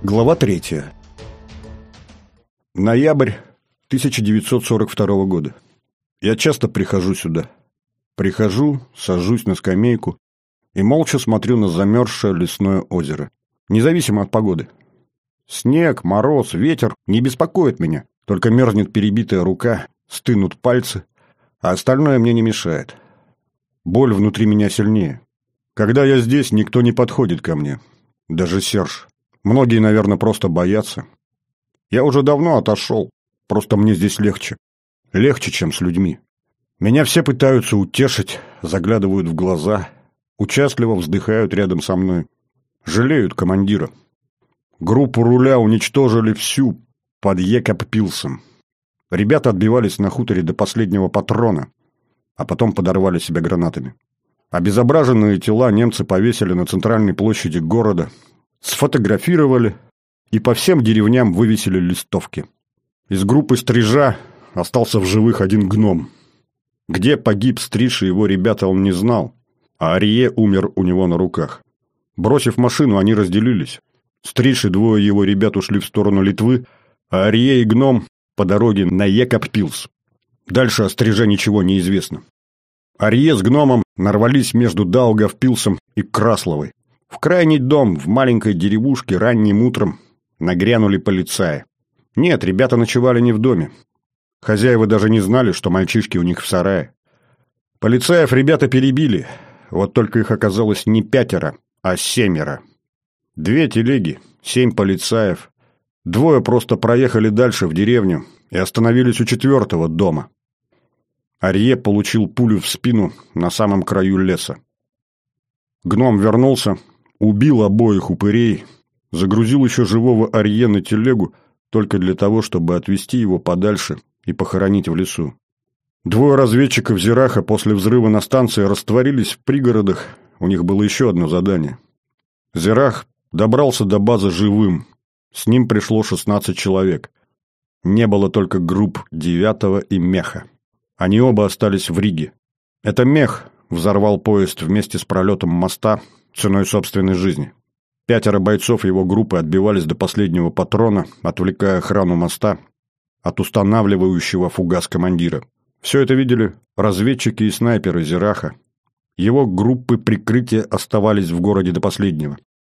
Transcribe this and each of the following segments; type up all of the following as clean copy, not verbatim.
Глава 3. Ноябрь 1942 года. Я часто прихожу сюда. Прихожу, сажусь на скамейку и молча смотрю на замерзшее лесное озеро. Независимо от погоды. Снег, мороз, ветер не беспокоят меня. Только мерзнет перебитая рука, стынут пальцы, а остальное мне не мешает. Боль внутри меня сильнее. Когда я здесь, никто не подходит ко мне. Даже Серж. Многие, наверное, просто боятся. Я уже давно отошел. Просто мне здесь легче. Легче, чем с людьми. Меня все пытаются утешить, заглядывают в глаза, участливо вздыхают рядом со мной. Жалеют командира. Группу руля уничтожили всю под Екабпилсом. Ребята отбивались на хуторе до последнего патрона, а потом подорвали себя гранатами. Обезображенные тела немцы повесили на центральной площади города, сфотографировали и по всем деревням вывесили листовки. Из группы стрижа остался в живых один гном. Где погиб стриж и его ребята, он не знал, а Арье умер у него на руках. Бросив машину, они разделились. Стриж и двое его ребят ушли в сторону Литвы, а Арье и гном по дороге на Екабпилс. Дальше о стриже ничего не известно. Арье с гномом нарвались между Даугавпилсом и Красловой. В крайний дом в маленькой деревушке ранним утром нагрянули полицаи. Нет, ребята ночевали не в доме. Хозяева даже не знали, что мальчишки у них в сарае. Полицаев ребята перебили, вот только их оказалось не 5, а 7. 2 телеги, 7 полицаев. 2 просто проехали дальше в деревню и остановились у 4-го дома. Арье получил пулю в спину на самом краю леса. Гном вернулся, убил обоих упырей, загрузил еще живого Арье на телегу только для того, чтобы отвезти его подальше и похоронить в лесу. 2 разведчиков Зираха после взрыва на станции растворились в пригородах, у них было еще одно задание. Зирах добрался до базы живым, с ним пришло 16 человек. Не было только групп 9-го и Меха. Они оба остались в Риге. Это Мех взорвал поезд вместе с пролетом моста ценой собственной жизни. 5 бойцов его группы отбивались до последнего патрона, отвлекая охрану моста от устанавливающего фугас командира. Все это видели разведчики и снайперы Зираха. Его группы прикрытия оставались в городе до последнего.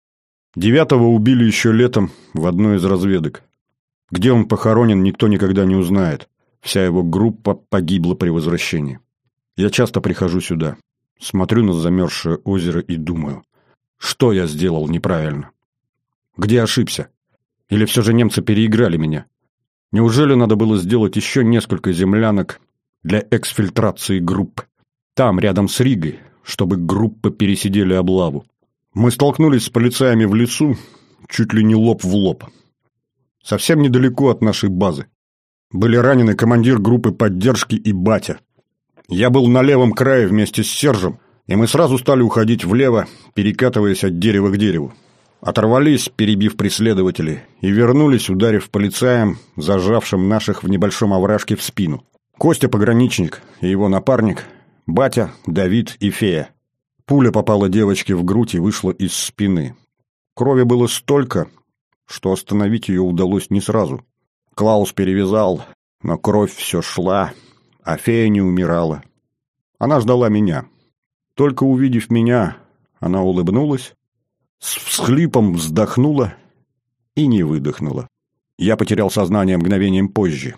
9-го убили еще летом в одной из разведок. Где он похоронен, никто никогда не узнает. Вся его группа погибла при возвращении. Я часто прихожу сюда, смотрю на замерзшее озеро и думаю, что я сделал неправильно? Где ошибся? Или все же немцы переиграли меня? Неужели надо было сделать еще несколько землянок для эксфильтрации групп? Там, рядом с Ригой, чтобы группы пересидели облаву. Мы столкнулись с полицаями в лесу, чуть ли не лоб в лоб. Совсем недалеко от нашей базы. Были ранены командир группы поддержки и батя. Я был на левом крае вместе с Сержем, и мы сразу стали уходить влево, перекатываясь от дерева к дереву. Оторвались, перебив преследователей, и вернулись, ударив полицаям, зажавшим наших в небольшом овражке в спину. Костя пограничник и его напарник, батя, Давид и Фея. Пуля попала девочке в грудь и вышла из спины. Крови было столько, что остановить ее удалось не сразу. Клаус перевязал, но кровь все шла, а Фея не умирала. Она ждала меня. Только увидев меня, она улыбнулась, с всхлипом вздохнула и не выдохнула. Я потерял сознание мгновением позже.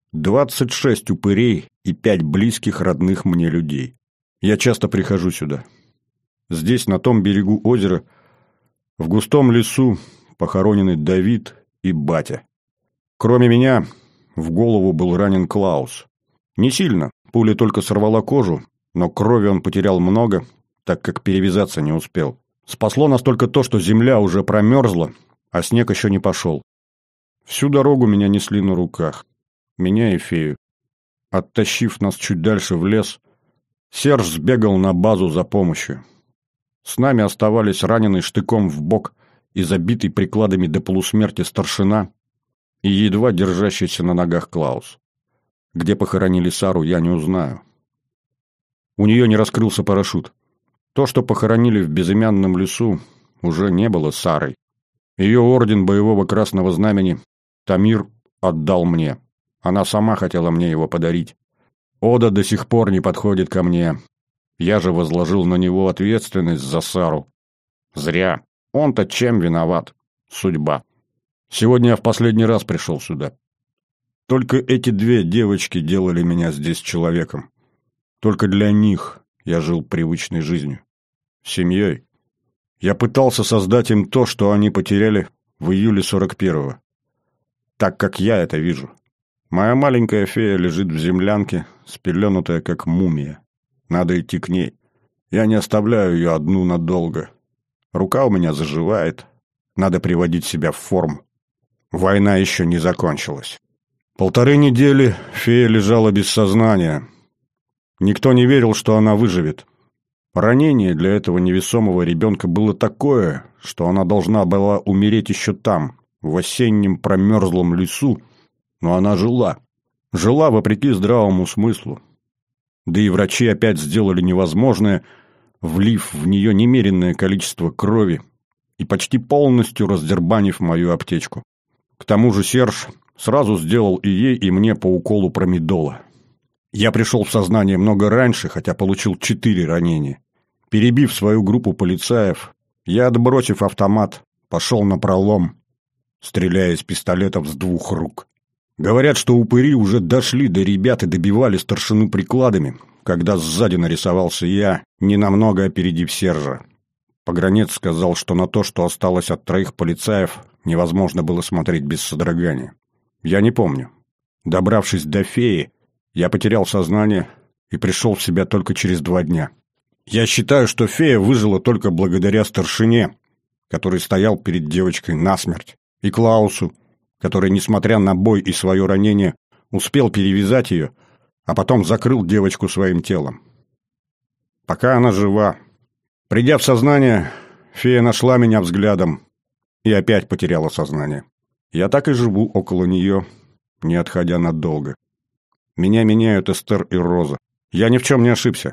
26 упырей и 5 близких родных мне людей. Я часто прихожу сюда. Здесь, на том берегу озера, в густом лесу, похоронены Давид и батя. Кроме меня, в голову был ранен Клаус. Не сильно, пуля только сорвала кожу, но крови он потерял много, так как перевязаться не успел. Спасло нас только то, что земля уже промерзла, а снег еще не пошел. Всю дорогу меня несли на руках. Меня и Фею. Оттащив нас чуть дальше в лес, Серж сбегал на базу за помощью. С нами оставались раненый штыком в бок и забитый прикладами до полусмерти старшина и едва держащийся на ногах Клаус. Где похоронили Сару, я не узнаю. У нее не раскрылся парашют. То, что похоронили в безымянном лесу, уже не было Сарой. Ее орден боевого Красного Знамени Тамир отдал мне. Она сама хотела мне его подарить. Ода до сих пор не подходит ко мне. Я же возложил на него ответственность за Сару. Зря. Он-то чем виноват? Судьба. Сегодня я в последний раз пришел сюда. Только эти две девочки делали меня здесь человеком. Только для них я жил привычной жизнью. Семьей. Я пытался создать им то, что они потеряли в июле 41-го. Так, как я это вижу. Моя маленькая фея лежит в землянке, спеленутая, как мумия. Надо идти к ней. Я не оставляю ее одну надолго. Рука у меня заживает. Надо приводить себя в форму. Война еще не закончилась. 1,5 недели фея лежала без сознания. Никто не верил, что она выживет. Ранение для этого невесомого ребенка было такое, что она должна была умереть еще там, в осеннем промерзлом лесу, но она жила. Жила вопреки здравому смыслу. Да и врачи опять сделали невозможное, влив в нее немеренное количество крови и почти полностью раздербанив мою аптечку. К тому же Серж сразу сделал и ей, и мне по уколу промедола. Я пришел в сознание много раньше, хотя получил 4 ранения. Перебив свою группу полицаев, я, отбросив автомат, пошел напролом, стреляя из пистолетов с 2 рук. Говорят, что упыри уже дошли до ребят и добивали старшину прикладами, когда сзади нарисовался я, ненамного опередив Сержа. Погранец сказал, что на то, что осталось от 3 полицаев, невозможно было смотреть без содрогания. Я не помню. Добравшись до феи, я потерял сознание и пришел в себя только через 2 дня. Я считаю, что фея выжила только благодаря старшине, который стоял перед девочкой насмерть, и Клаусу, который, несмотря на бой и свое ранение, успел перевязать ее, а потом закрыл девочку своим телом. Пока она жива. Придя в сознание, фея нашла меня взглядом и опять потеряла сознание. Я так и живу около нее, не отходя надолго. Меня меняют Эстер и Роза. Я ни в чем не ошибся.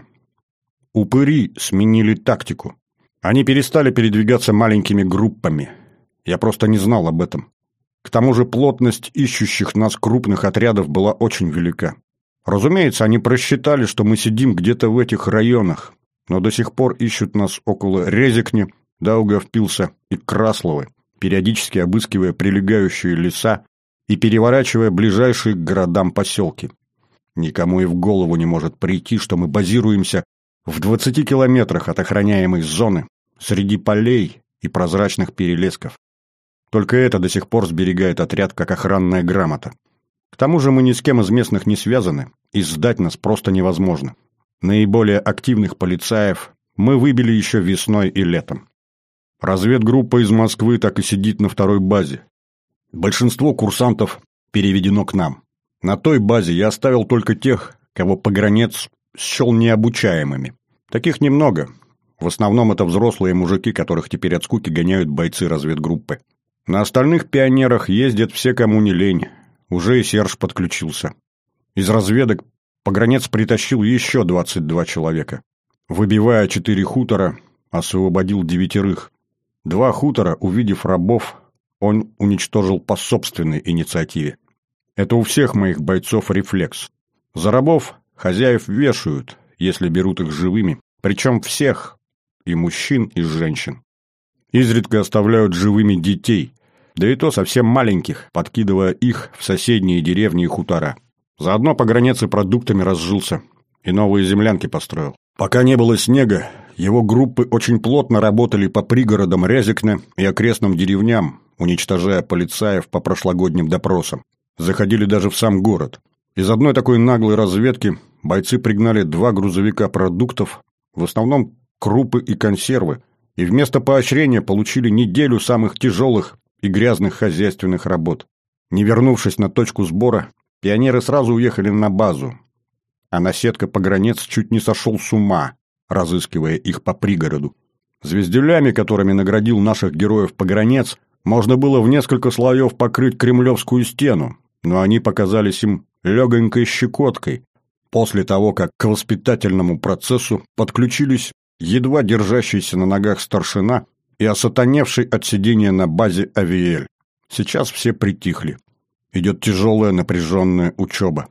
Упыри сменили тактику. Они перестали передвигаться маленькими группами. Я просто не знал об этом. К тому же плотность ищущих нас крупных отрядов была очень велика. Разумеется, они просчитали, что мы сидим где-то в этих районах, но до сих пор ищут нас около Резекни, Даугавпилса и Красловы, периодически обыскивая прилегающие леса и переворачивая ближайшие к городам поселки. Никому и в голову не может прийти, что мы базируемся в 20 километрах от охраняемой зоны, среди полей и прозрачных перелесков. Только это до сих пор сберегает отряд как охранная грамота. К тому же мы ни с кем из местных не связаны, и сдать нас просто невозможно. Наиболее активных полицаев мы выбили еще весной и летом. Разведгруппа из Москвы так и сидит на 2-й базе. Большинство курсантов переведено к нам. На той базе я оставил только тех, кого погранец счел необучаемыми. Таких немного. В основном это взрослые мужики, которых теперь от скуки гоняют бойцы разведгруппы. На остальных пионерах ездят все, кому не лень. Уже и Серж подключился. Из разведок погранец притащил еще 22 человека. Выбивая 4 хутора, освободил 9. 2 хутора, увидев рабов, он уничтожил по собственной инициативе. Это у всех моих бойцов рефлекс. За рабов хозяев вешают, если берут их живыми, причем всех, и мужчин, и женщин. Изредка оставляют живыми детей, да и то совсем маленьких, подкидывая их в соседние деревни и хутора. Заодно погранец и продуктами разжился, и новые землянки построил. Пока не было снега, его группы очень плотно работали по пригородам Резекне и окрестным деревням, уничтожая полицаев по прошлогодним допросам. Заходили даже в сам город. Из одной такой наглой разведки бойцы пригнали 2 грузовика продуктов, в основном крупы и консервы, и вместо поощрения получили неделю самых тяжелых и грязных хозяйственных работ. Не вернувшись на точку сбора, пионеры сразу уехали на базу, а наседка-погранец чуть не сошел с ума, разыскивая их по пригороду. Звездюлями, которыми наградил наших героев погранец, можно было в несколько слоев покрыть Кремлевскую стену, но они показались им легонькой щекоткой после того, как к воспитательному процессу подключились едва держащийся на ногах старшина и осатаневший от сидения на базе Авиэль. Сейчас все притихли. Идет тяжелая напряженная учеба.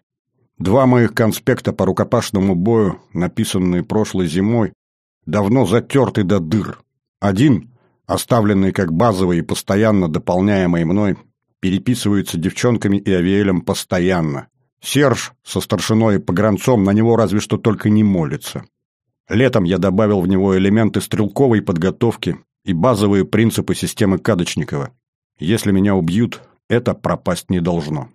2 моих конспекта по рукопашному бою, написанные прошлой зимой, давно затерты до дыр. Один, оставленный как базовый и постоянно дополняемый мной, переписывается девчонками и Авиэлем постоянно. Серж со старшиной и погранцом на него разве что только не молится. Летом я добавил в него элементы стрелковой подготовки и базовые принципы системы Кадочникова. Если меня убьют, это пропасть не должно.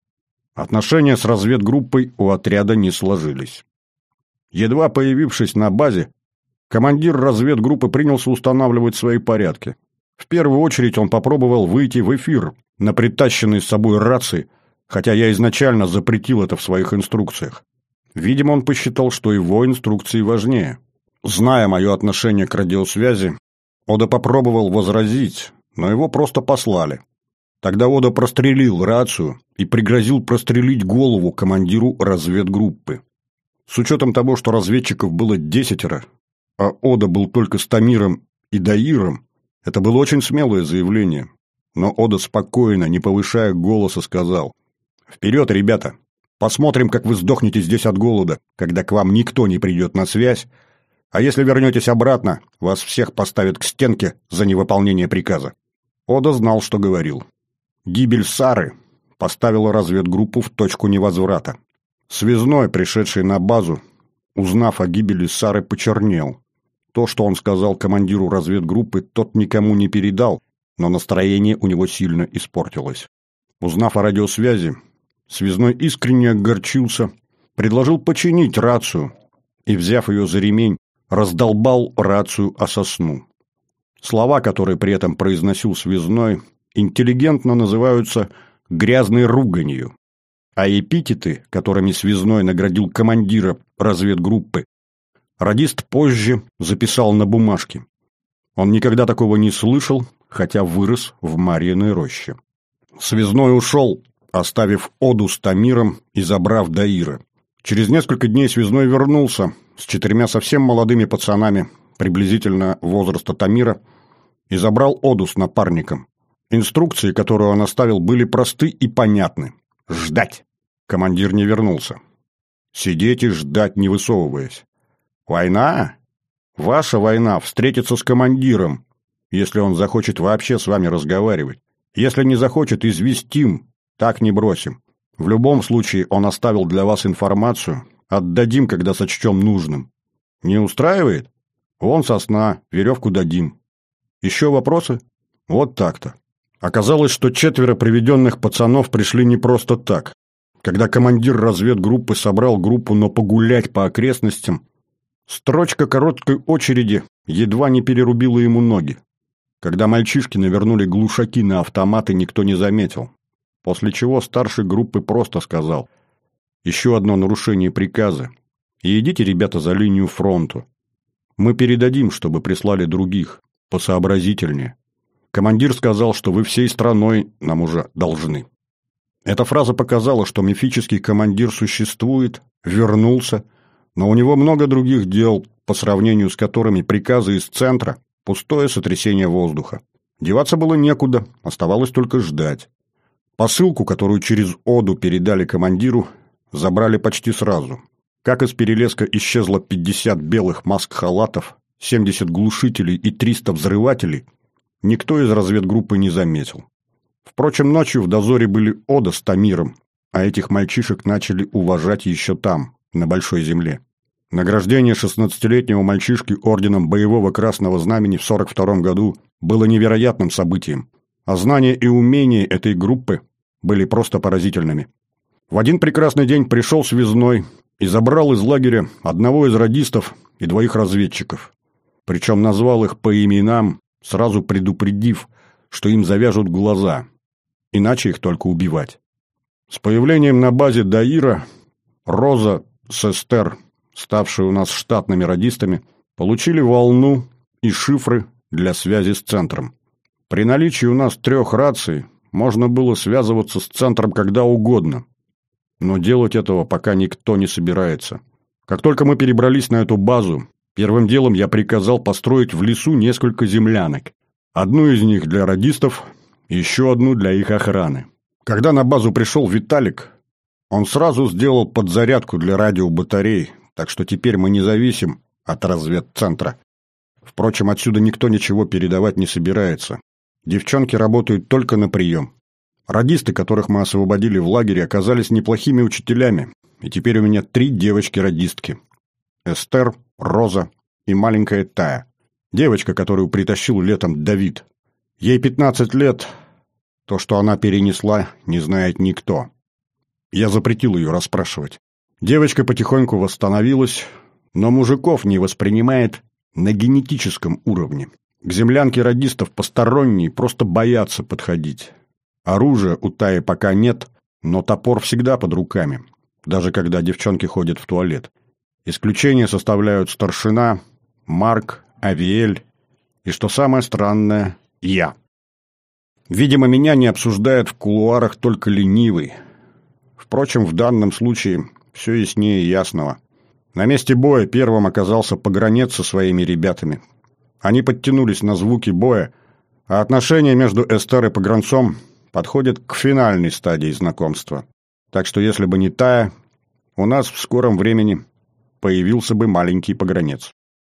Отношения с разведгруппой у отряда не сложились. Едва появившись на базе, командир разведгруппы принялся устанавливать свои порядки. В первую очередь он попробовал выйти в эфир на притащенной с собой рации, хотя я изначально запретил это в своих инструкциях. Видимо, он посчитал, что его инструкции важнее. Зная мое отношение к радиосвязи, Ода попробовал возразить, но его просто послали. Тогда Ода прострелил рацию и пригрозил прострелить голову командиру разведгруппы. С учетом того, что разведчиков было 10, а Ода был только с Тамиром и Даиром, это было очень смелое заявление. Но Ода спокойно, не повышая голоса, сказал: «Вперед, ребята! Посмотрим, как вы сдохнете здесь от голода, когда к вам никто не придет на связь, а если вернетесь обратно, вас всех поставят к стенке за невыполнение приказа». Ода знал, что говорил. Гибель Сары поставила разведгруппу в точку невозврата. Связной, пришедший на базу, узнав о гибели Сары, почернел. То, что он сказал командиру разведгруппы, тот никому не передал, но настроение у него сильно испортилось. Узнав о радиосвязи, Связной искренне огорчился, предложил починить рацию и, взяв ее за ремень, раздолбал рацию о сосну. Слова, которые при этом произносил Связной, интеллигентно называются «грязной руганью», а эпитеты, которыми Связной наградил командира разведгруппы, радист позже записал на бумажке. Он никогда такого не слышал, хотя вырос в Марьиной роще. Связной ушел, оставив Оду с Тамиром и забрав Даира. Через несколько дней Связной вернулся с 4 совсем молодыми пацанами, приблизительно возраста Тамира, и забрал Оду с напарником. Инструкции, которые он оставил, были просты и понятны. Ждать. Командир не вернулся. Сидеть и ждать, не высовываясь. Война? Ваша война встретиться с командиром, если он захочет вообще с вами разговаривать. Если не захочет, известим, так не бросим. В любом случае он оставил для вас информацию, отдадим, когда сочтем нужным. Не устраивает? Вон сосна, веревку дадим. Еще вопросы? Вот так-то. Оказалось, что 4 приведенных пацанов пришли не просто так. Когда командир разведгруппы собрал группу, но погулять по окрестностям, строчка короткой очереди едва не перерубила ему ноги. Когда мальчишки навернули глушаки на автоматы, никто не заметил. После чего старший группы просто сказал: «Еще одно нарушение приказа. И идите, ребята, за линию фронта. Мы передадим, чтобы прислали других, посообразительнее. Командир сказал, что вы всей страной нам уже должны». Эта фраза показала, что мифический командир существует, вернулся, но у него много других дел, по сравнению с которыми приказы из центра – пустое сотрясение воздуха. Деваться было некуда, оставалось только ждать. Посылку, которую через Оду передали командиру, забрали почти сразу. Как из Перелеска исчезло 50 белых маск-халатов, 70 глушителей и 300 взрывателей, никто из разведгруппы не заметил. Впрочем, ночью в дозоре были Ода с Тамиром, а этих мальчишек начали уважать еще там, на Большой Земле. Награждение 16-летнего мальчишки орденом Боевого Красного Знамени в 1942 году было невероятным событием, а знания и умения этой группы были просто поразительными. В один прекрасный день пришел Связной и забрал из лагеря одного из радистов и 2 разведчиков. Причем назвал их по именам, сразу предупредив, что им завяжут глаза, иначе их только убивать. С появлением на базе Даира Роза с Эстер, ставшие у нас штатными радистами, получили волну и шифры для связи с центром. При наличии у нас 3 раций можно было связываться с центром когда угодно, но делать этого пока никто не собирается. Как только мы перебрались на эту базу, первым делом я приказал построить в лесу несколько землянок. Одну из них для радистов, еще одну для их охраны. Когда на базу пришел Виталик, он сразу сделал подзарядку для радиобатарей, так что теперь мы не зависим от разведцентра. Впрочем, отсюда никто ничего передавать не собирается. Девчонки работают только на прием. Радисты, которых мы освободили в лагере, оказались неплохими учителями, и теперь у меня 3 девочки-радистки. Эстер, Роза и маленькая Тая. Девочка, которую притащил летом Давид. Ей 15 лет. То, что она перенесла, не знает никто. Я запретил ее расспрашивать. Девочка потихоньку восстановилась, но мужиков не воспринимает на генетическом уровне. К землянке радистов посторонние просто боятся подходить. Оружия у Таи пока нет, но топор всегда под руками, даже когда девчонки ходят в туалет. Исключение составляют старшина, Марк, Авиэль и, что самое странное, я. Видимо, меня не обсуждает в кулуарах только ленивый. Впрочем, в данном случае все яснее ясного. На месте боя первым оказался погранец со своими ребятами. Они подтянулись на звуки боя, а отношения между Эстер и погранцом подходят к финальной стадии знакомства. Так что если бы не Тая, у нас в скором времени появился бы маленький погранец.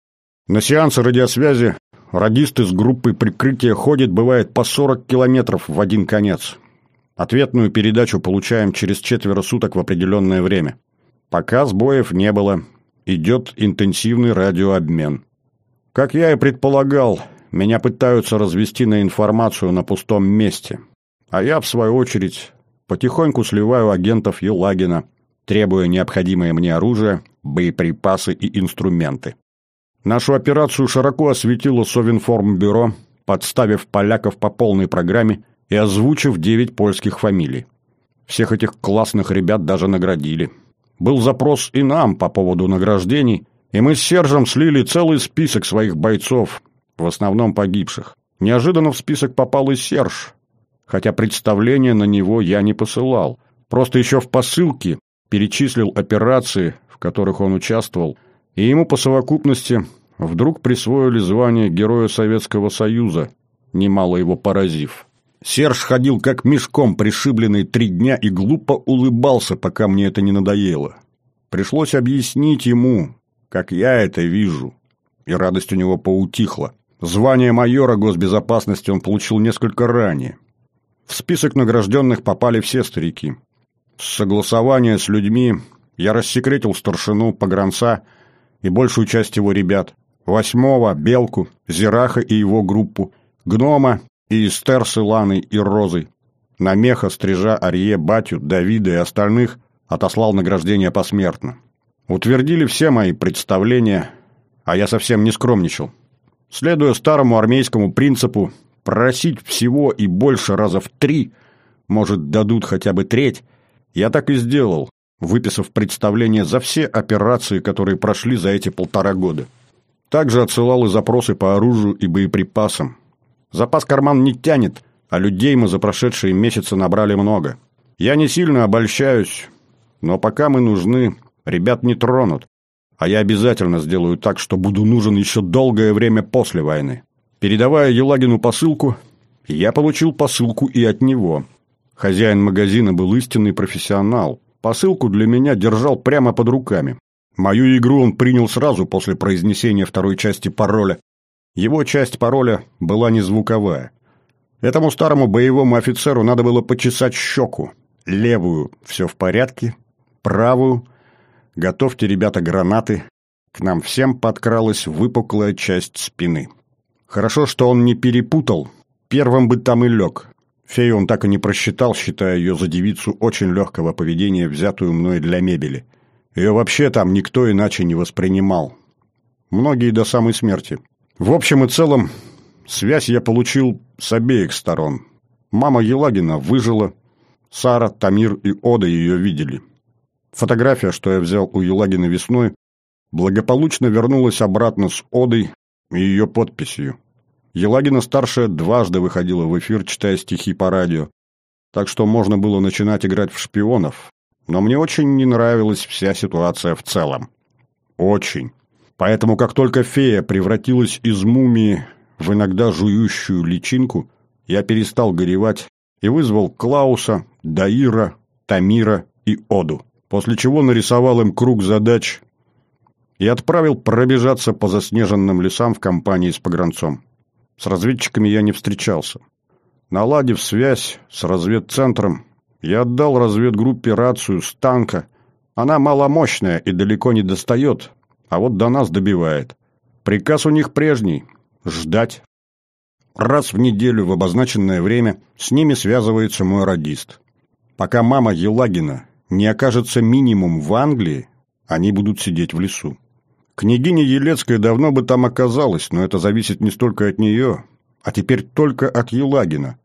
На сеансы радиосвязи радисты с группой прикрытия ходят, бывает, по 40 километров в один конец. Ответную передачу получаем через 4 суток в определенное время. Пока сбоев не было, идет интенсивный радиообмен. Как я и предполагал, меня пытаются развести на информацию на пустом месте. А я, в свою очередь, потихоньку сливаю агентов Елагина, требуя необходимое мне оружие, боеприпасы и инструменты. Нашу операцию широко осветило Совинформбюро, подставив поляков по полной программе и озвучив 9 польских фамилий. Всех этих классных ребят даже наградили. Был запрос и нам по поводу награждений, и мы с Сержем слили целый список своих бойцов, в основном погибших. Неожиданно в список попал и Серж, хотя представление на него я не посылал. Просто еще в посылке перечислил операции, в которых он участвовал, и ему по совокупности вдруг присвоили звание Героя Советского Союза, немало его поразив. Серж ходил как мешком пришибленный 3 дня и глупо улыбался, пока мне это не надоело. Пришлось объяснить ему, как я это вижу, и радость у него поутихла. Звание майора госбезопасности он получил несколько ранее. В список награжденных попали все старики. С согласования с людьми я рассекретил старшину, погранца и большую часть его ребят. 8-го, Белку, Зираха и его группу, Гнома и Эстер с Иланой и Розой. На Меха, Стрижа, Арье, Батю, Давида и остальных отослал награждение посмертно. Утвердили все мои представления, а я совсем не скромничал. Следуя старому армейскому принципу просить всего и больше раза в 3, может, дадут хотя бы треть, я так и сделал, выписав представление за все операции, которые прошли за эти 1,5 года. Также отсылал и запросы по оружию и боеприпасам. Запас карман не тянет, а людей мы за прошедшие месяцы набрали много. Я не сильно обольщаюсь, но пока мы нужны, ребят не тронут. А я обязательно сделаю так, что буду нужен еще долгое время после войны. Передавая Елагину посылку, я получил посылку и от него. Хозяин магазина был истинный профессионал. Посылку для меня держал прямо под руками. Мою игру он принял сразу после произнесения второй части пароля. Его часть пароля была не звуковая. Этому старому боевому офицеру надо было почесать щеку. Левую – все в порядке, правую – готовьте, ребята, гранаты. К нам всем подкралась выпуклая часть спины. Хорошо, что он не перепутал, первым бы там и лег. Фею он так и не просчитал, считая ее за девицу очень легкого поведения, взятую мной для мебели. Ее вообще там никто иначе не воспринимал. Многие до самой смерти. В общем и целом, связь я получил с обеих сторон. Мама Елагина выжила, Сара, Тамир и Ода ее видели. Фотография, что я взял у Елагина весной, благополучно вернулась обратно с Одой и ее подписью. Елагина-старшая 2 выходила в эфир, читая стихи по радио, так что можно было начинать играть в шпионов. Но мне очень не нравилась вся ситуация в целом. Очень. Поэтому, как только фея превратилась из мумии в иногда жующую личинку, я перестал горевать и вызвал Клауса, Даира, Тамира и Оду, после чего нарисовал им круг задач и отправил пробежаться по заснеженным лесам в компании с погранцом. С разведчиками я не встречался. Наладив связь с разведцентром, я отдал разведгруппе рацию с танка. Она маломощная и далеко не достает, а вот до нас добивает. Приказ у них прежний — ждать. Раз в неделю в обозначенное время с ними связывается мой радист. Пока мама Елагина не окажется минимум в Англии, они будут сидеть в лесу. Княгиня Елецкая давно бы там оказалась, но это зависит не столько от нее, а теперь только от Елагина.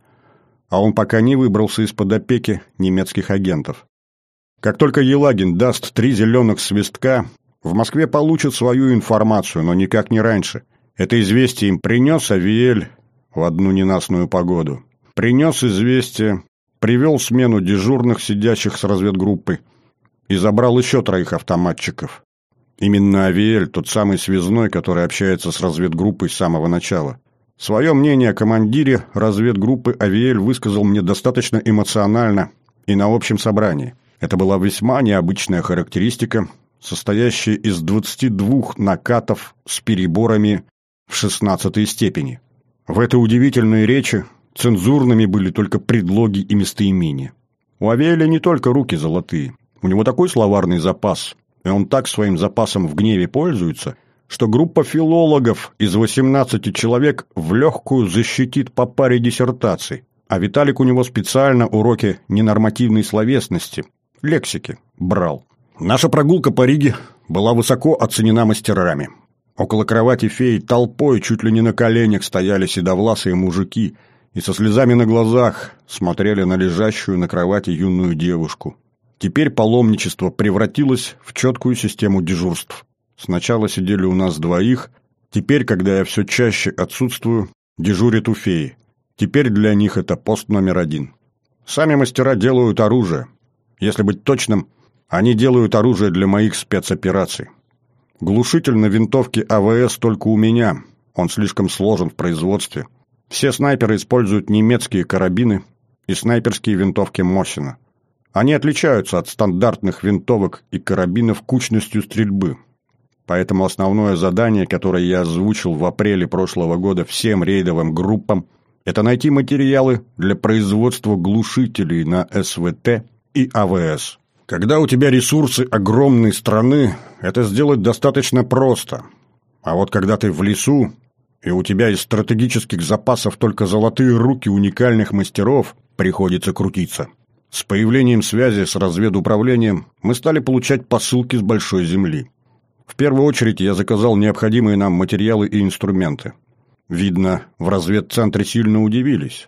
А он пока не выбрался из-под опеки немецких агентов. Как только Елагин даст 3 зеленых свистка, в Москве получат свою информацию, но никак не раньше. Это известие им принес Авиэль в одну ненастную погоду. Принес известие, привел смену дежурных, сидящих с разведгруппой, и забрал еще 3 автоматчиков. Именно Авиэль, тот самый связной, который общается с разведгруппой с самого начала. Свое мнение о командире разведгруппы Авиэль высказал мне достаточно эмоционально и на общем собрании. Это была весьма необычная характеристика, состоящая из 22 накатов с переборами в 16 степени. В этой удивительной речи цензурными были только предлоги и местоимения. У Авиэля не только руки золотые, у него такой словарный запас, и он так своим запасом в гневе пользуется, что группа филологов из 18 человек в легкую защитит по паре диссертаций, а Виталик у него специально уроки ненормативной словесности, лексики, брал. Наша прогулка по Риге была высоко оценена мастерами. Около кровати феи толпой, чуть ли не на коленях, стояли седовласые мужики и со слезами на глазах смотрели на лежащую на кровати юную девушку. Теперь паломничество превратилось в четкую систему дежурств. Сначала сидели у нас 2, теперь, когда я все чаще отсутствую, дежурят у феи. Теперь для них это пост номер 1. Сами мастера делают оружие. Если быть точным, они делают оружие для моих спецопераций. Глушитель на винтовке АВС только у меня, он слишком сложен в производстве. Все снайперы используют немецкие карабины и снайперские винтовки Мосина. Они отличаются от стандартных винтовок и карабинов кучностью стрельбы. Поэтому основное задание, которое я озвучил в апреле прошлого года всем рейдовым группам, это найти материалы для производства глушителей на СВТ и АВС. Когда у тебя ресурсы огромной страны, это сделать достаточно просто. А вот когда ты в лесу, и у тебя из стратегических запасов только золотые руки уникальных мастеров, приходится крутиться. С появлением связи с разведуправлением мы стали получать посылки с большой земли. В первую очередь я заказал необходимые нам материалы и инструменты. Видно, в разведцентре сильно удивились.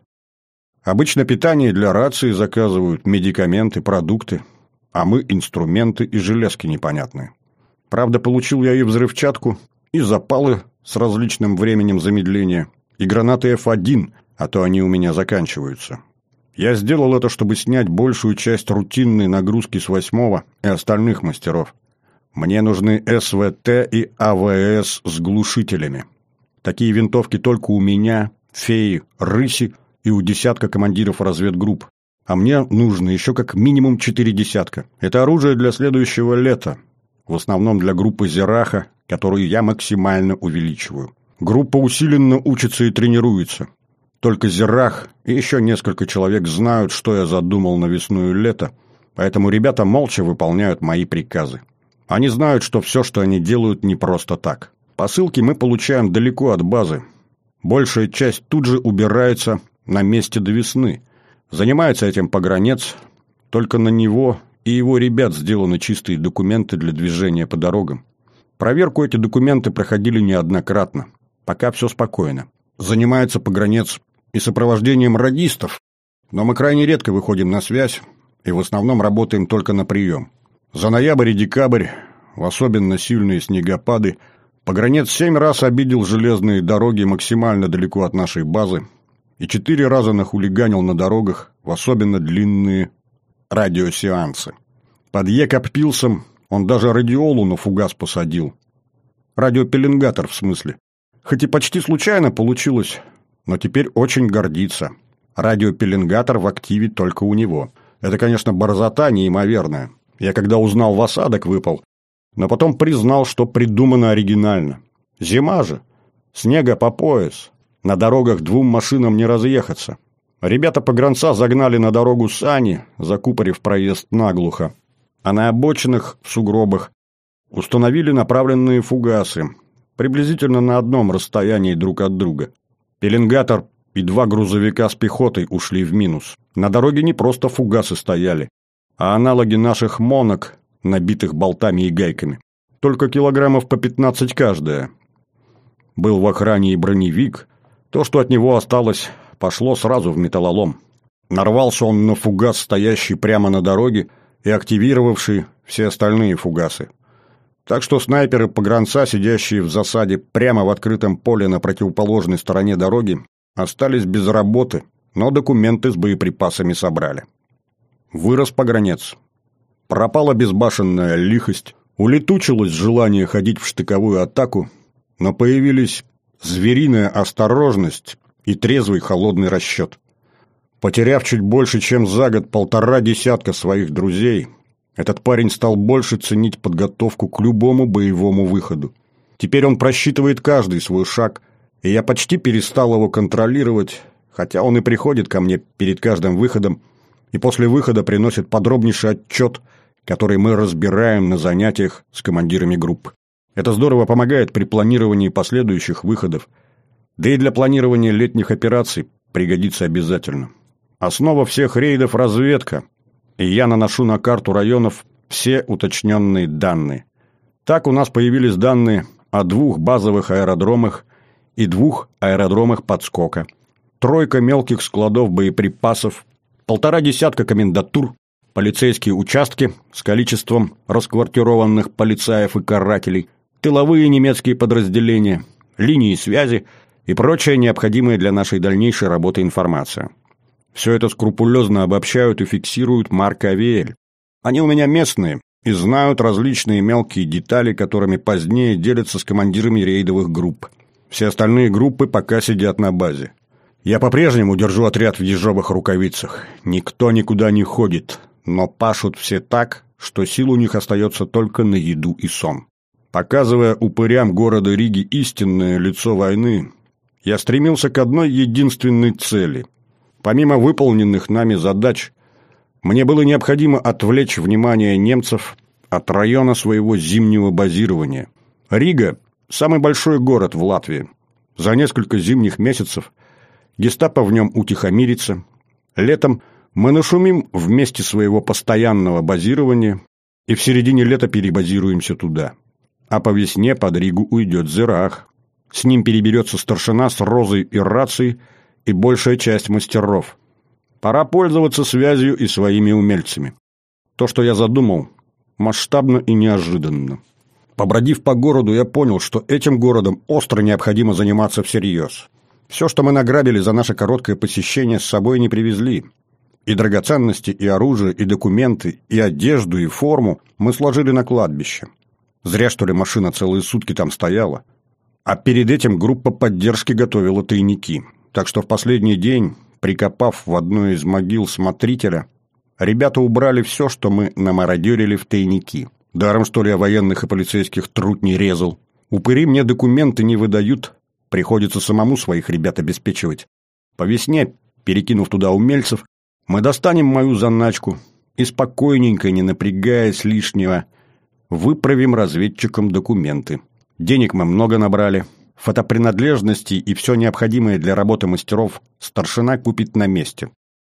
Обычно питание для рации заказывают, медикаменты, продукты, а мы инструменты и железки непонятные. Правда, получил я и взрывчатку, и запалы с различным временем замедления, и гранаты F1, а то они у меня заканчиваются. Я сделал это, чтобы снять большую часть рутинной нагрузки с 8-го и остальных мастеров. Мне нужны СВТ и АВС с глушителями. Такие винтовки только у меня, феи, рыси и у десятка командиров разведгрупп. А мне нужно еще как минимум 4 десятка. Это оружие для следующего лета. В основном для группы Зераха, которую я максимально увеличиваю. Группа усиленно учится и тренируется. Только Зерах и еще несколько человек знают, что я задумал на весну и лето, поэтому ребята молча выполняют мои приказы. Они знают, что все, что они делают, не просто так. Посылки мы получаем далеко от базы. Большая часть тут же убирается на месте до весны. Занимается этим погранец, только на него и его ребят сделаны чистые документы для движения по дорогам. Проверку эти документы проходили неоднократно. Пока все спокойно. Занимается погранец и сопровождением радистов, но мы крайне редко выходим на связь и в основном работаем только на прием. За ноябрь и декабрь, в особенно сильные снегопады, погранец 7 раз обидел железные дороги максимально далеко от нашей базы и 4 раза нахулиганил на дорогах в особенно длинные радиосеансы. Под Екаппилсом он даже радиолу на фугас посадил. Радиопеленгатор, в смысле. Хоть и почти случайно получилось, но теперь очень гордится. Радиопеленгатор в активе только у него. Это, конечно, борзота неимоверная. Я когда узнал, в осадок выпал, но потом признал, что придумано оригинально. Зима же, снега по пояс, на дорогах 2 машинам не разъехаться. Ребята-погранца загнали на дорогу сани, закупорив проезд наглухо, а на обочинах в сугробах установили направленные фугасы, приблизительно на одном расстоянии друг от друга. Пеленгатор и 2 грузовика с пехотой ушли в минус. На дороге не просто фугасы стояли, а аналоги наших монок, набитых болтами и гайками. Только килограммов по 15 каждая. Был в охране и броневик. То, что от него осталось, пошло сразу в металлолом. Нарвался он на фугас, стоящий прямо на дороге, и активировавший все остальные фугасы. Так что снайперы-погранца, сидящие в засаде прямо в открытом поле на противоположной стороне дороги, остались без работы, но документы с боеприпасами собрали. Вырос погранец. Пропала безбашенная лихость, улетучилось желание ходить в штыковую атаку, но появились звериная осторожность и трезвый холодный расчет. Потеряв чуть больше, чем за год, 1,5 десятка своих друзей, этот парень стал больше ценить подготовку к любому боевому выходу. Теперь он просчитывает каждый свой шаг, и я почти перестал его контролировать, хотя он и приходит ко мне перед каждым выходом, и после выхода приносит подробнейший отчет, который мы разбираем на занятиях с командирами групп. Это здорово помогает при планировании последующих выходов, да и для планирования летних операций пригодится обязательно. Основа всех рейдов – разведка, и я наношу на карту районов все уточненные данные. Так у нас появились данные о 2 базовых аэродромах и 2 аэродромах подскока, 3 мелких складов боеприпасов, 1,5 десятка комендатур, полицейские участки с количеством расквартированных полицаев и карателей, тыловые немецкие подразделения, линии связи и прочая необходимая для нашей дальнейшей работы информация. Все это скрупулезно обобщают и фиксируют Марк и Авиэль. Они у меня местные и знают различные мелкие детали, которыми позднее делятся с командирами рейдовых групп. Все остальные группы пока сидят на базе. Я по-прежнему держу отряд в ежовых рукавицах. Никто никуда не ходит, но пашут все так, что сил у них остается только на еду и сон. Показывая упырям города Риги истинное лицо войны, я стремился к одной единственной цели. Помимо выполненных нами задач, мне было необходимо отвлечь внимание немцев от района своего зимнего базирования. Рига – самый большой город в Латвии. За несколько зимних месяцев гестапо в нем утихомирится. Летом мы нашумим в месте своего постоянного базирования и в середине лета перебазируемся туда. А по весне под Ригу уйдет Зирах. С ним переберется старшина с розой и рацией и большая часть мастеров. Пора пользоваться связью и своими умельцами. То, что я задумал, масштабно и неожиданно. Побродив по городу, я понял, что этим городом остро необходимо заниматься всерьез. Все, что мы награбили за наше короткое посещение, с собой не привезли. И драгоценности, и оружие, и документы, и одежду, и форму мы сложили на кладбище. Зря, что ли, машина целые сутки там стояла. А перед этим группа поддержки готовила тайники. Так что в последний день, прикопав в одной из могил смотрителя, ребята убрали все, что мы намародерили в тайники. Даром, что ли, я военных и полицейских труд не резал. Упыри мне документы не выдают, приходится самому своих ребят обеспечивать. По весне, перекинув туда умельцев, мы достанем мою заначку и спокойненько, не напрягаясь лишнего, выправим разведчикам документы. Денег мы много набрали. Фотопринадлежности и все необходимое для работы мастеров старшина купит на месте.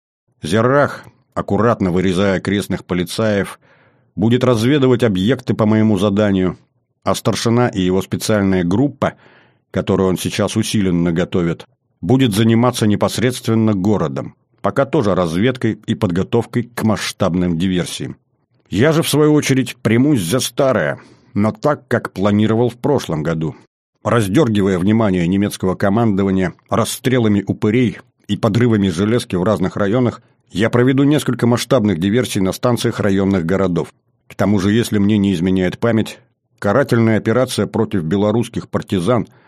Зирах, аккуратно вырезая окрестных полицаев, будет разведывать объекты по моему заданию, а старшина и его специальная группа, которую он сейчас усиленно готовит, будет заниматься непосредственно городом, пока тоже разведкой и подготовкой к масштабным диверсиям. Я же, в свою очередь, примусь за старое, но так, как планировал в прошлом году. Раздергивая внимание немецкого командования расстрелами упырей и подрывами железки в разных районах, я проведу несколько масштабных диверсий на станциях районных городов. К тому же, если мне не изменяет память, карательная операция против белорусских партизан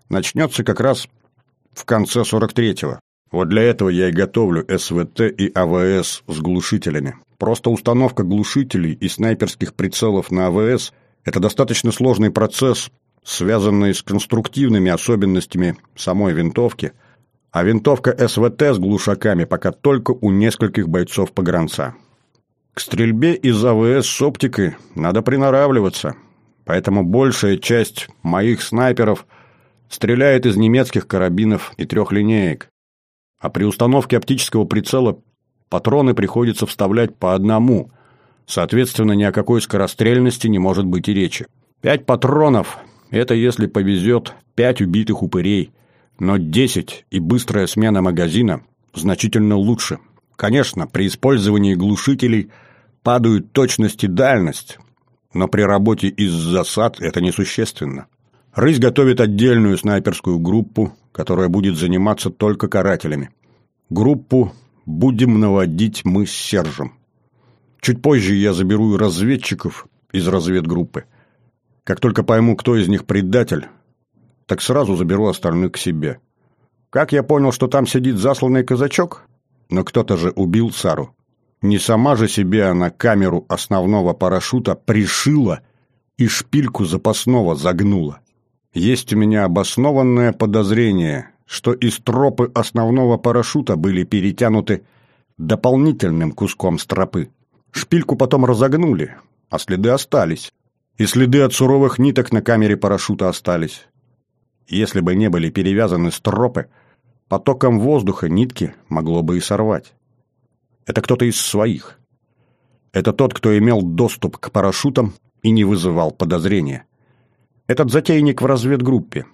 начнется как раз в конце 43-го. Вот для этого я и готовлю СВТ и АВС с глушителями. Просто установка глушителей и снайперских прицелов на АВС – это достаточно сложный процесс, связанный с конструктивными особенностями самой винтовки, а винтовка СВТ с глушаками пока только у нескольких бойцов-погранца. К стрельбе из АВС с оптикой надо приноравливаться, поэтому большая часть моих снайперов стреляет из немецких карабинов и трехлинеек, а при установке оптического прицела патроны приходится вставлять по одному, соответственно, ни о какой скорострельности не может быть и речи. 5 патронов – это, если повезет, 5 убитых упырей, но 10 и быстрая смена магазина значительно лучше. Конечно, при использовании глушителей падают точность и дальность, но при работе из засад это несущественно. Рысь готовит отдельную снайперскую группу, которая будет заниматься только карателями. Группу будем наводить мы с Сержем. Чуть позже я заберу и разведчиков из разведгруппы. Как только пойму, кто из них предатель, так сразу заберу остальных к себе. Как я понял, что там сидит засланный казачок? Но кто-то же убил Сару. Не сама же себе она камеру основного парашюта пришила и шпильку запасного загнула. Есть у меня обоснованное подозрение, что и стропы основного парашюта были перетянуты дополнительным куском стропы. Шпильку потом разогнули, а следы остались. И следы от суровых ниток на камере парашюта остались. Если бы не были перевязаны стропы, потоком воздуха нитки могло бы и сорвать. Это кто-то из своих. Это тот, кто имел доступ к парашютам и не вызывал подозрения. Этот затейник в разведгруппе.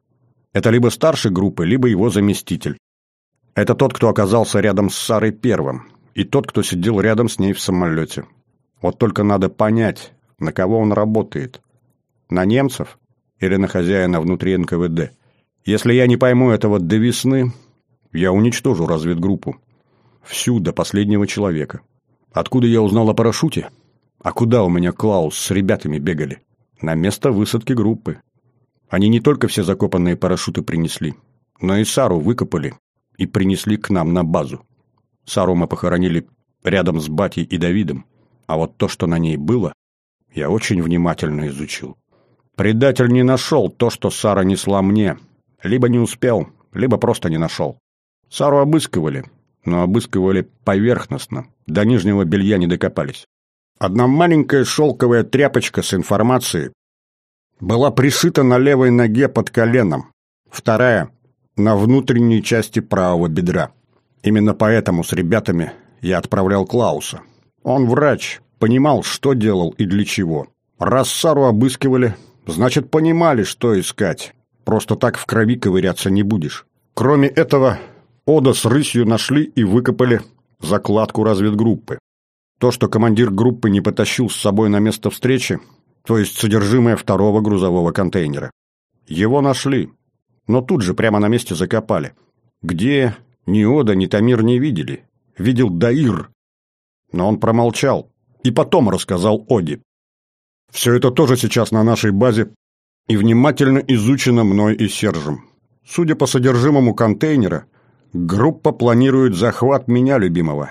Это либо старший группы, либо его заместитель. Это тот, кто оказался рядом с Сарой первым, и тот, кто сидел рядом с ней в самолете. Вот только надо понять, на кого он работает. На немцев или на хозяина внутри НКВД. Если я не пойму этого до весны, я уничтожу разведгруппу. Всю до последнего человека. Откуда я узнал о парашюте? А куда у меня Клаус с ребятами бегали? На место высадки группы. Они не только все закопанные парашюты принесли, но и Сару выкопали и принесли к нам на базу. Сару мы похоронили рядом с Батей и Давидом, а вот то, что на ней было, я очень внимательно изучил. Предатель не нашел то, что Сара несла мне. Либо не успел, либо просто не нашел. Сару обыскивали, но обыскивали поверхностно, до нижнего белья не докопались. Одна маленькая шелковая тряпочка с информацией была пришита на левой ноге под коленом, вторая – на внутренней части правого бедра. Именно поэтому с ребятами я отправлял Клауса. Он врач, понимал, что делал и для чего. Раз Сару обыскивали, значит, понимали, что искать. Просто так в крови ковыряться не будешь. Кроме этого, Ода с Рысью нашли и выкопали закладку разведгруппы. То, что командир группы не потащил с собой на место встречи, то есть содержимое второго грузового контейнера. Его нашли, но тут же прямо на месте закопали. Где ни Ода, ни Тамир не видели. Видел Даир, но он промолчал и потом рассказал Оде. Все это тоже сейчас на нашей базе и внимательно изучено мной и Сержем. Судя по содержимому контейнера, группа планирует захват меня, любимого.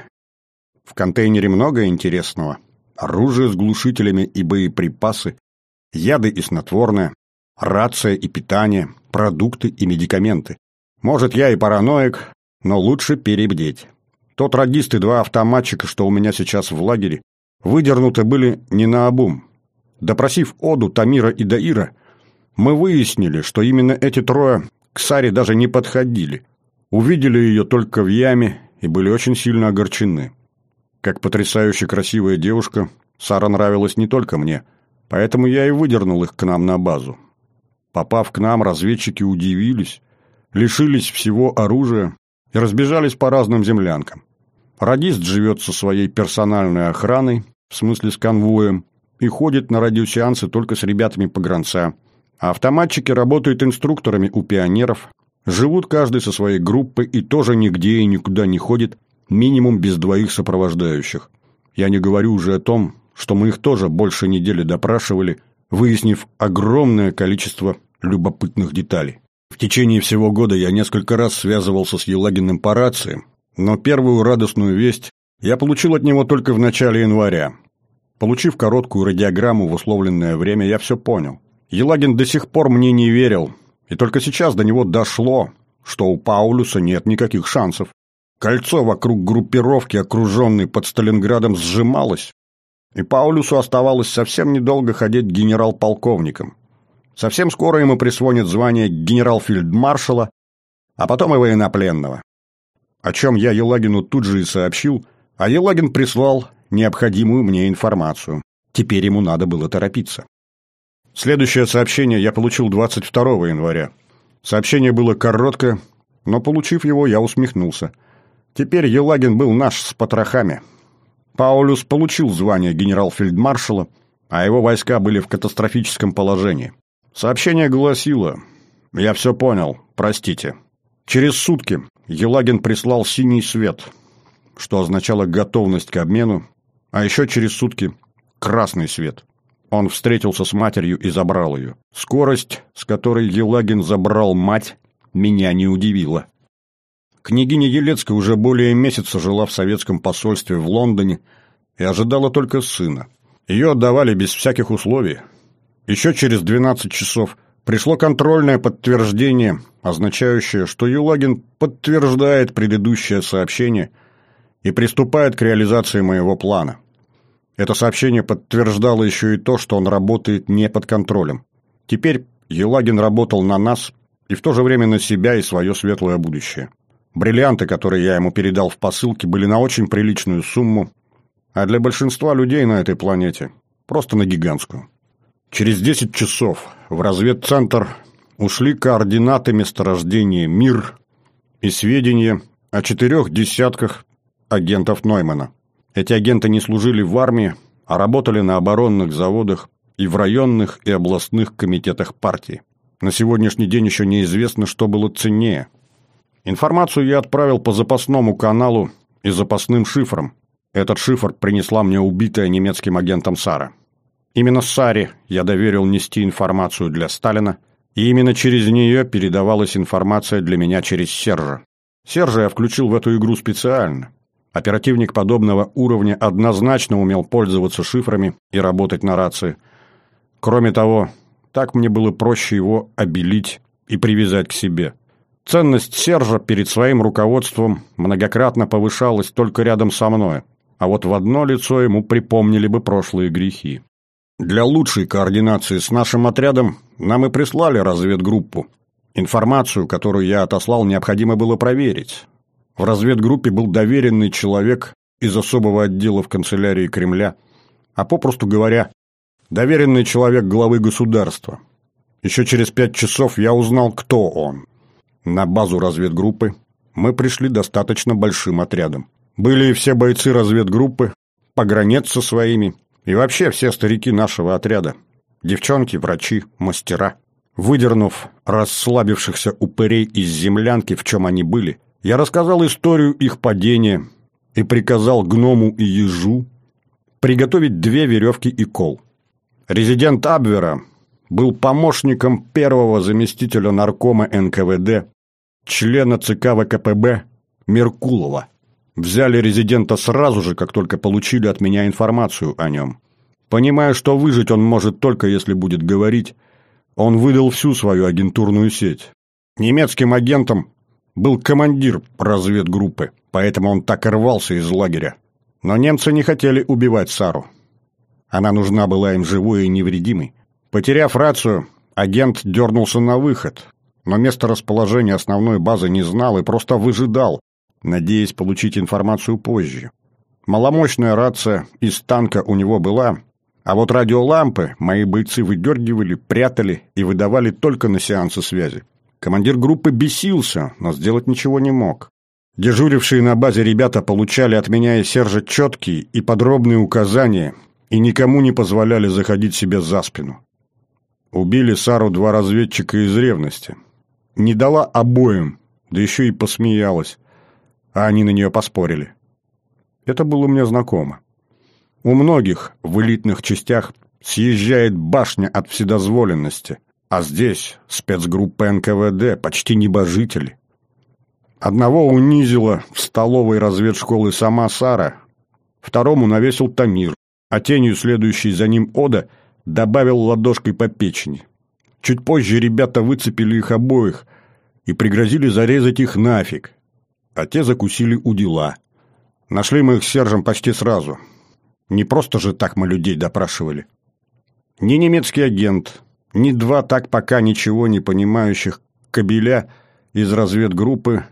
В контейнере много интересного. Оружие с глушителями и боеприпасы, яды и снотворное, рация и питание, продукты и медикаменты. Может, я и параноик, но лучше перебдеть. Тот радист и 2 автоматчика, что у меня сейчас в лагере, выдернуты были не наобум. Допросив Оду, Тамира и Даира, мы выяснили, что именно эти трое к Саре даже не подходили. Увидели ее только в яме и были очень сильно огорчены. Как потрясающе красивая девушка, Сара нравилась не только мне, поэтому я и выдернул их к нам на базу. Попав к нам, разведчики удивились, лишились всего оружия и разбежались по разным землянкам. Радист живет со своей персональной охраной, в смысле с конвоем, и ходит на радиосеансы только с ребятами-погранца. А автоматчики работают инструкторами у пионеров, живут каждый со своей группой и тоже нигде и никуда не ходит, минимум без 2 сопровождающих. Я не говорю уже о том, что мы их тоже больше недели допрашивали, выяснив огромное количество любопытных деталей. В течение всего года я несколько раз связывался с Елагиным по рации, но первую радостную весть я получил от него только в начале января. Получив короткую радиограмму в условленное время, я все понял. Елагин до сих пор мне не верил, и только сейчас до него дошло, что у Паулюса нет никаких шансов. Кольцо вокруг группировки, окруженной под Сталинградом, сжималось, и Паулюсу оставалось совсем недолго ходить генерал-полковником. Совсем скоро ему присвоят звание генерал-фельдмаршала, а потом и военнопленного. О чем я Елагину тут же и сообщил, а Елагин прислал необходимую мне информацию. Теперь ему надо было торопиться. Следующее сообщение я получил 22 января. Сообщение было короткое, но, получив его, я усмехнулся. Теперь Елагин был наш с потрохами. Паулюс получил звание генерал-фельдмаршала, а его войска были в катастрофическом положении. Сообщение гласило: «Я все понял, простите». Через сутки Елагин прислал синий свет, что означало готовность к обмену, а еще через сутки красный свет. Он встретился с матерью и забрал ее. Скорость, с которой Елагин забрал мать, меня не удивила. Княгиня Елецкая уже более месяца жила в советском посольстве в Лондоне и ожидала только сына. Ее отдавали без всяких условий. Еще через 12 часов пришло контрольное подтверждение, означающее, что Елагин подтверждает предыдущее сообщение и приступает к реализации моего плана. Это сообщение подтверждало еще и то, что он работает не под контролем. Теперь Елагин работал на нас и в то же время на себя и свое светлое будущее. Бриллианты, которые я ему передал в посылке, были на очень приличную сумму, а для большинства людей на этой планете просто на гигантскую. Через 10 часов в разведцентр ушли координаты месторождения «Мир» и сведения о 4 десятках агентов Ноймана. Эти агенты не служили в армии, а работали на оборонных заводах и в районных и областных комитетах партии. На сегодняшний день еще неизвестно, что было ценнее. Информацию я отправил по запасному каналу и запасным шифрам. Этот шифр принесла мне убитая немецким агентом Сара. Именно Саре я доверил нести информацию для Сталина, и именно через нее передавалась информация для меня через Сержа. Сержа я включил в эту игру специально. Оперативник подобного уровня однозначно умел пользоваться шифрами и работать на рации. Кроме того, так мне было проще его обелить и привязать к себе. Ценность Сержа перед своим руководством многократно повышалась только рядом со мной, а вот в одно лицо ему припомнили бы прошлые грехи. Для лучшей координации с нашим отрядом нам и прислали разведгруппу. Информацию, которую я отослал, необходимо было проверить. В разведгруппе был доверенный человек из особого отдела в канцелярии Кремля, а попросту говоря, доверенный человек главы государства. Еще через 5 часов я узнал, кто он. На базу разведгруппы мы пришли достаточно большим отрядом. Были и все бойцы разведгруппы, погранец со своими, и вообще все старики нашего отряда. Девчонки, врачи, мастера. Выдернув расслабившихся упырей из землянки, в чем они были, я рассказал историю их падения и приказал гному и ежу приготовить 2 веревки и кол. Резидент Абвера был помощником первого заместителя наркома НКВД, члена ЦК ВКПБ Меркулова. Взяли резидента сразу же, как только получили от меня информацию о нем. Понимая, что выжить он может только если будет говорить, он выдал всю свою агентурную сеть. Немецким агентом был командир разведгруппы, поэтому он так и рвался из лагеря. Но немцы не хотели убивать Сару. Она нужна была им живой и невредимой. Потеряв рацию, агент дернулся на выход, но место расположения основной базы не знал и просто выжидал, надеясь получить информацию позже. Маломощная рация из танка у него была, а вот радиолампы мои бойцы выдергивали, прятали и выдавали только на сеансы связи. Командир группы бесился, но сделать ничего не мог. Дежурившие на базе ребята получали от меня и Сержа четкие и подробные указания и никому не позволяли заходить себе за спину. Убили Сару 2 разведчика из ревности. Не дала обоим, да еще и посмеялась, а они на нее поспорили. Это было мне знакомо. У многих в элитных частях съезжает башня от вседозволенности, А здесь спецгруппа НКВД, почти небожители. Одного унизила в столовой разведшколы сама Сара, второму навесил Тамир, а тенью, следующей за ним Ода, добавил ладошкой по печени. Чуть позже ребята выцепили их обоих и пригрозили зарезать их нафиг, а те закусили у дела. Нашли мы их с Сержем почти сразу. Не просто же так мы людей допрашивали. Ни немецкий агент, ни два так пока ничего не понимающих кобеля из разведгруппы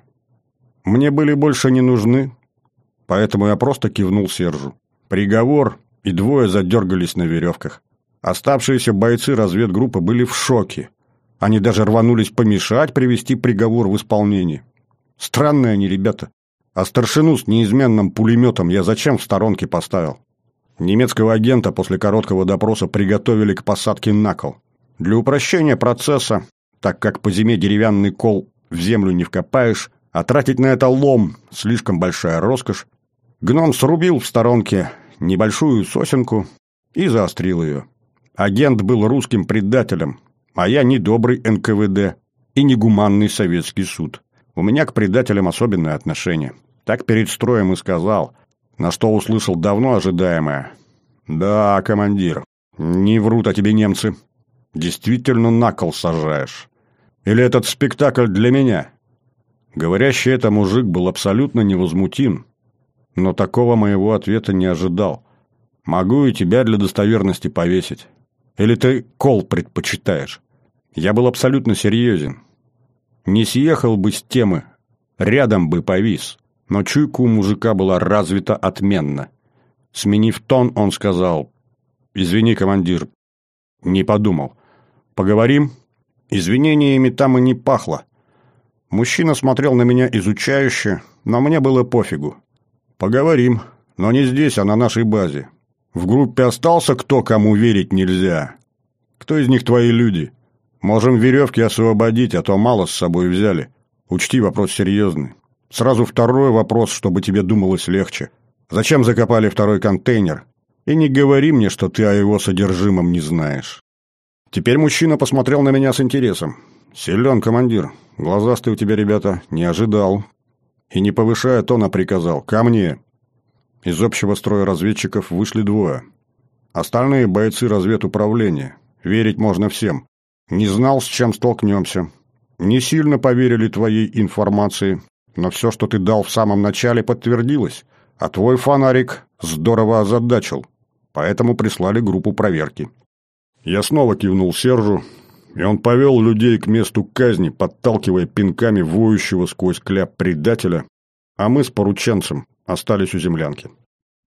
мне были больше не нужны, поэтому я просто кивнул Сержу. Приговор, и двое задергались на веревках. Оставшиеся бойцы разведгруппы были в шоке. Они даже рванулись помешать привести приговор в исполнение. Странные они ребята. А старшину с неизменным пулеметом я зачем в сторонке поставил? Немецкого агента после короткого допроса приготовили к посадке на кол. Для упрощения процесса, так как по зиме деревянный кол в землю не вкопаешь, а тратить на это лом – слишком большая роскошь, гном срубил в сторонке небольшую сосенку и заострил ее. Агент был русским предателем, а я не добрый НКВД и не гуманный советский суд. У меня к предателям особенное отношение. Так перед строем и сказал, на что услышал давно ожидаемое. «Да, командир, не врут о тебе немцы. Действительно на кол сажаешь. Или этот спектакль для меня?» Говорящий это мужик был абсолютно невозмутим, но такого моего ответа не ожидал. «Могу и тебя для достоверности повесить. Или ты кол предпочитаешь?» Я был абсолютно серьезен. Не съехал бы с темы, рядом бы повис. Но чуйка у мужика была развита отменно. Сменив тон, он сказал: «Извини, командир, не подумал. Поговорим?» Извинениями там и не пахло. Мужчина смотрел на меня изучающе, но мне было пофигу. «Поговорим, но не здесь, а на нашей базе. В группе остался кто, кому верить нельзя? Кто из них твои люди? Можем веревки освободить, а то мало с собой взяли. Учти, вопрос серьезный. Сразу второй вопрос, чтобы тебе думалось легче. Зачем закопали второй контейнер? И не говори мне, что ты о его содержимом не знаешь». Теперь мужчина посмотрел на меня с интересом. «Силен, командир. Глазастый у тебя, ребята, не ожидал». И, не повышая тона, приказал: «Ко мне». Из общего строя разведчиков вышли двое. Остальные бойцы разведуправления. Верить можно всем. Не знал, с чем столкнемся. Не сильно поверили твоей информации, но все, что ты дал в самом начале, подтвердилось, а твой фонарик здорово озадачил, поэтому прислали группу проверки». Я снова кивнул Сержу, и он повел людей к месту казни, подталкивая пинками воющего сквозь кляп предателя, а мы с порученцем остались у землянки.